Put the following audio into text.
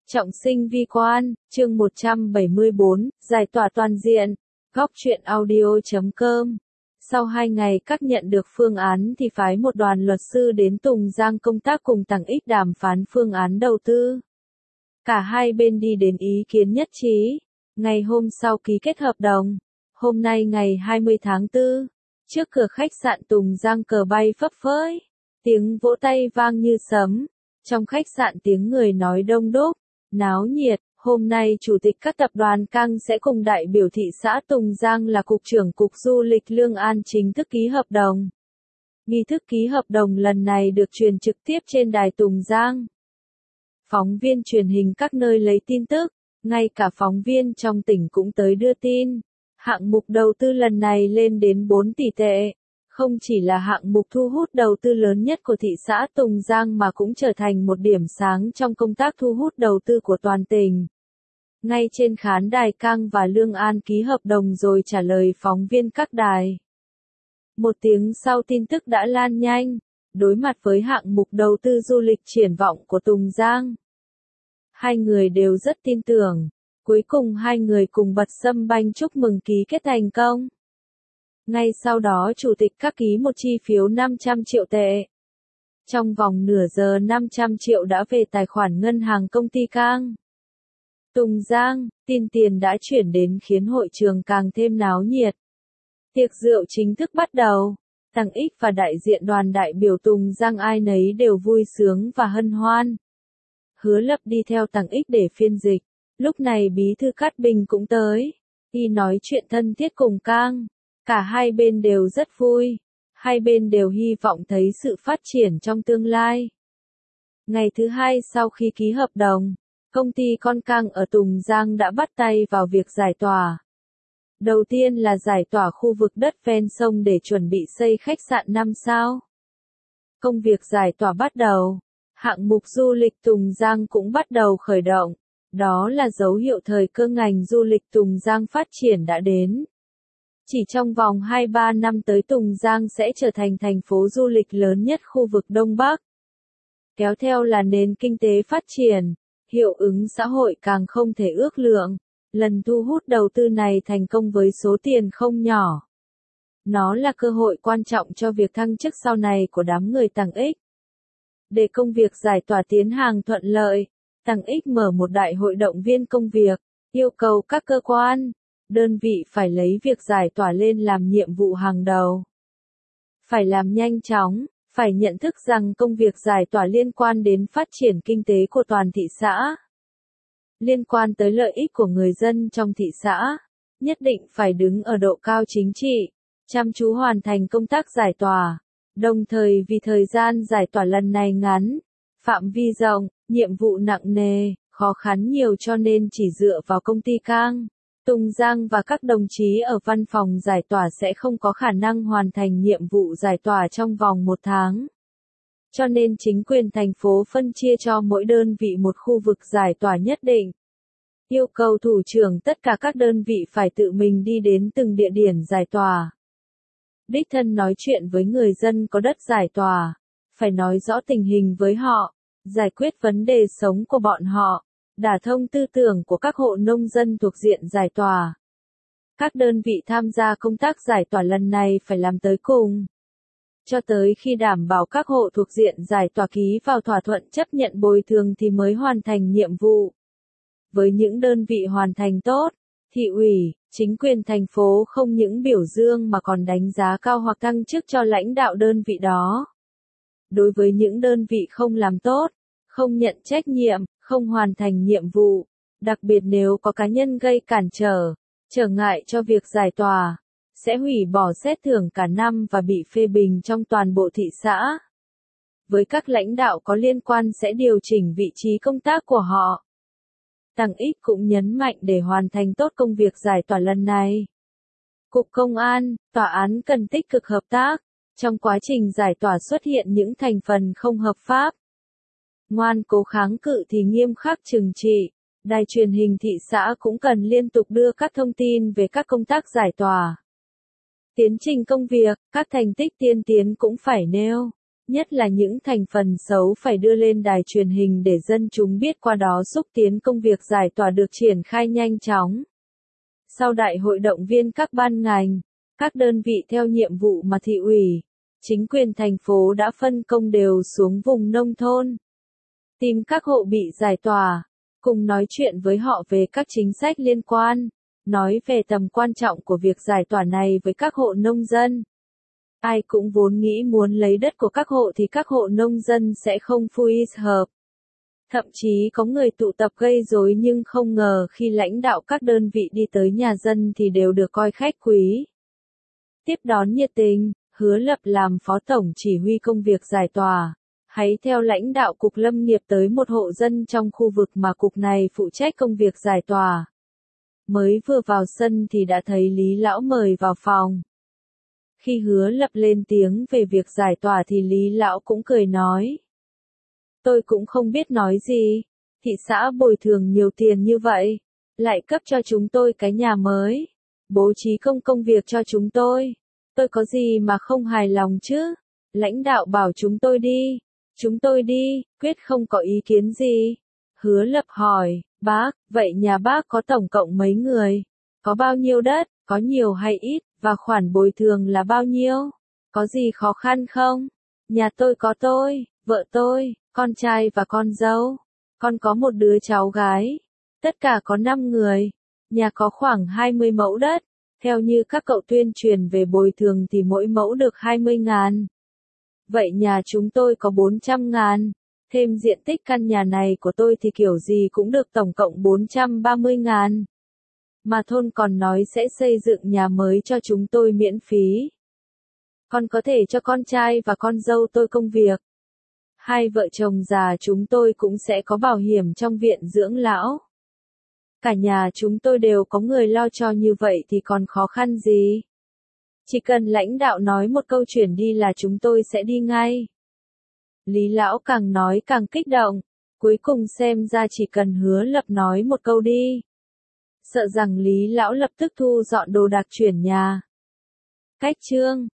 Trọng sinh vi quan, chương 174, giải tỏa toàn diện, góc truyện audio.com. Sau 2 ngày các nhận được phương án thì phái một đoàn luật sư đến Tùng Giang công tác cùng Tằng Ích đàm phán phương án đầu tư. Cả hai bên đi đến ý kiến nhất trí. Ngày hôm sau ký kết hợp đồng. Hôm nay ngày 20 tháng 4, trước cửa khách sạn Tùng Giang cờ bay phấp phới. Tiếng vỗ tay vang như sấm. Trong khách sạn tiếng người nói đông đúc, náo nhiệt. Hôm nay Chủ tịch các tập đoàn Cang sẽ cùng đại biểu thị xã Tùng Giang là Cục trưởng Cục Du lịch Lương An chính thức ký hợp đồng. Nghi thức ký hợp đồng lần này được truyền trực tiếp trên đài Tùng Giang. Phóng viên truyền hình các nơi lấy tin tức, ngay cả phóng viên trong tỉnh cũng tới đưa tin. Hạng mục đầu tư lần này lên đến 4 tỷ tệ. Không chỉ là hạng mục thu hút đầu tư lớn nhất của thị xã Tùng Giang mà cũng trở thành một điểm sáng trong công tác thu hút đầu tư của toàn tỉnh. Ngay trên khán đài Cang và Lương An ký hợp đồng rồi trả lời phóng viên các đài. Một tiếng sau tin tức đã lan nhanh, đối mặt với hạng mục đầu tư du lịch triển vọng của Tùng Giang. Hai người đều rất tin tưởng, cuối cùng hai người cùng bật sâm banh chúc mừng ký kết thành công. Ngay sau đó Chủ tịch các ký một chi phiếu 500 triệu tệ. Trong vòng nửa giờ 500 triệu đã về tài khoản ngân hàng công ty Cang. Tùng Giang, tin tiền đã chuyển đến khiến hội trường càng thêm náo nhiệt. Tiệc rượu chính thức bắt đầu. Tằng Ích và đại diện đoàn đại biểu Tùng Giang ai nấy đều vui sướng và hân hoan. Hứa Lập đi theo Tằng Ích để phiên dịch. Lúc này Bí thư Cát Bình cũng tới. Y nói chuyện thân thiết cùng Cang. Cả hai bên đều rất vui. Hai bên đều hy vọng thấy sự phát triển trong tương lai. Ngày thứ hai sau khi ký hợp đồng, công ty con Cang ở Tùng Giang đã bắt tay vào việc giải tỏa. Đầu tiên là giải tỏa khu vực đất ven sông để chuẩn bị xây khách sạn 5 sao. Công việc giải tỏa bắt đầu. Hạng mục du lịch Tùng Giang cũng bắt đầu khởi động. Đó là dấu hiệu thời cơ ngành du lịch Tùng Giang phát triển đã đến. Chỉ trong vòng 2-3 năm tới Tùng Giang sẽ trở thành thành phố du lịch lớn nhất khu vực Đông Bắc. Kéo theo là nền kinh tế phát triển, hiệu ứng xã hội càng không thể ước lượng. Lần thu hút đầu tư này thành công với số tiền không nhỏ. Nó là cơ hội quan trọng cho việc thăng chức sau này của đám người Tằng Ích. Để công việc giải tỏa tiến hành thuận lợi, Tằng Ích mở một đại hội động viên công việc, yêu cầu các cơ quan, đơn vị phải lấy việc giải tỏa lên làm nhiệm vụ hàng đầu. Phải làm nhanh chóng, phải nhận thức rằng công việc giải tỏa liên quan đến phát triển kinh tế của toàn thị xã. Liên quan tới lợi ích của người dân trong thị xã, nhất định phải đứng ở độ cao chính trị, chăm chú hoàn thành công tác giải tỏa. Đồng thời vì thời gian giải tỏa lần này ngắn, phạm vi rộng, nhiệm vụ nặng nề, khó khăn nhiều cho nên chỉ dựa vào công ty Cang, Tùng Giang và các đồng chí ở văn phòng giải tỏa sẽ không có khả năng hoàn thành nhiệm vụ giải tỏa trong vòng 1 tháng. Cho nên chính quyền thành phố phân chia cho mỗi đơn vị một khu vực giải tỏa nhất định. Yêu cầu thủ trưởng tất cả các đơn vị phải tự mình đi đến từng địa điểm giải tỏa. Đích thân nói chuyện với người dân có đất giải tỏa, phải nói rõ tình hình với họ, giải quyết vấn đề sống của bọn họ, đả thông tư tưởng của các hộ nông dân thuộc diện giải tỏa. Các đơn vị tham gia công tác giải tỏa lần này phải làm tới cùng. Cho tới khi đảm bảo các hộ thuộc diện giải tỏa ký vào thỏa thuận chấp nhận bồi thường thì mới hoàn thành nhiệm vụ. Với những đơn vị hoàn thành tốt, thị ủy, chính quyền thành phố không những biểu dương mà còn đánh giá cao hoặc thăng chức cho lãnh đạo đơn vị đó. Đối với những đơn vị không làm tốt, không nhận trách nhiệm, không hoàn thành nhiệm vụ, đặc biệt nếu có cá nhân gây cản trở ngại cho việc giải tỏa, sẽ hủy bỏ xét thưởng cả năm và bị phê bình trong toàn bộ thị xã. Với các lãnh đạo có liên quan sẽ điều chỉnh vị trí công tác của họ. Tằng Ích cũng nhấn mạnh để hoàn thành tốt công việc giải tỏa lần này. Cục Công an, tòa án cần tích cực hợp tác. Trong quá trình giải tỏa xuất hiện những thành phần không hợp pháp. Ngoan cố kháng cự thì nghiêm khắc trừng trị. Đài truyền hình thị xã cũng cần liên tục đưa các thông tin về các công tác giải tỏa. Tiến trình công việc, các thành tích tiên tiến cũng phải nêu. Nhất là những thành phần xấu phải đưa lên đài truyền hình để dân chúng biết, qua đó xúc tiến công việc giải tỏa được triển khai nhanh chóng. Sau đại hội động viên các ban ngành, các đơn vị theo nhiệm vụ mà thị ủy, chính quyền thành phố đã phân công đều xuống vùng nông thôn, tìm các hộ bị giải tỏa, cùng nói chuyện với họ về các chính sách liên quan, nói về tầm quan trọng của việc giải tỏa này với các hộ nông dân. Ai cũng vốn nghĩ muốn lấy đất của các hộ thì các hộ nông dân sẽ không phối hợp. Thậm chí có người tụ tập gây rối, nhưng không ngờ khi lãnh đạo các đơn vị đi tới nhà dân thì đều được coi khách quý, tiếp đón nhiệt tình. Hứa Lập làm phó tổng chỉ huy công việc giải tỏa, hãy theo lãnh đạo cục lâm nghiệp tới một hộ dân trong khu vực mà cục này phụ trách công việc giải tỏa. Mới vừa vào sân thì đã thấy Lý Lão mời vào phòng. Khi Hứa Lập lên tiếng về việc giải tỏa thì Lý Lão cũng cười nói: tôi cũng không biết nói gì, thị xã bồi thường nhiều tiền như vậy, lại cấp cho chúng tôi cái nhà mới, bố trí công việc cho chúng tôi có gì mà không hài lòng chứ? Lãnh đạo bảo chúng tôi đi, quyết không có ý kiến gì. Hứa Lập hỏi: bác, vậy nhà bác có tổng cộng mấy người? Có bao nhiêu đất, có nhiều hay ít, và khoản bồi thường là bao nhiêu? Có gì khó khăn không? Nhà tôi có tôi, vợ tôi, con trai và con dâu. Con có một đứa cháu gái. Tất cả có 5 người. Nhà có khoảng 20 mẫu đất. Theo như các cậu tuyên truyền về bồi thường thì mỗi mẫu được 20.000. Vậy nhà chúng tôi có 400.000. Thêm diện tích căn nhà này của tôi thì kiểu gì cũng được tổng cộng 430.000. Mà thôn còn nói sẽ xây dựng nhà mới cho chúng tôi miễn phí. Con có thể cho con trai và con dâu tôi công việc. Hai vợ chồng già chúng tôi cũng sẽ có bảo hiểm trong viện dưỡng lão. Cả nhà chúng tôi đều có người lo cho, như vậy thì còn khó khăn gì. Chỉ cần lãnh đạo nói một câu chuyển đi là chúng tôi sẽ đi ngay. Lý Lão càng nói càng kích động. Cuối cùng xem ra chỉ cần Hứa Lập nói một câu đi, sợ rằng Lý Lão lập tức thu dọn đồ đạc chuyển nhà. Cách chương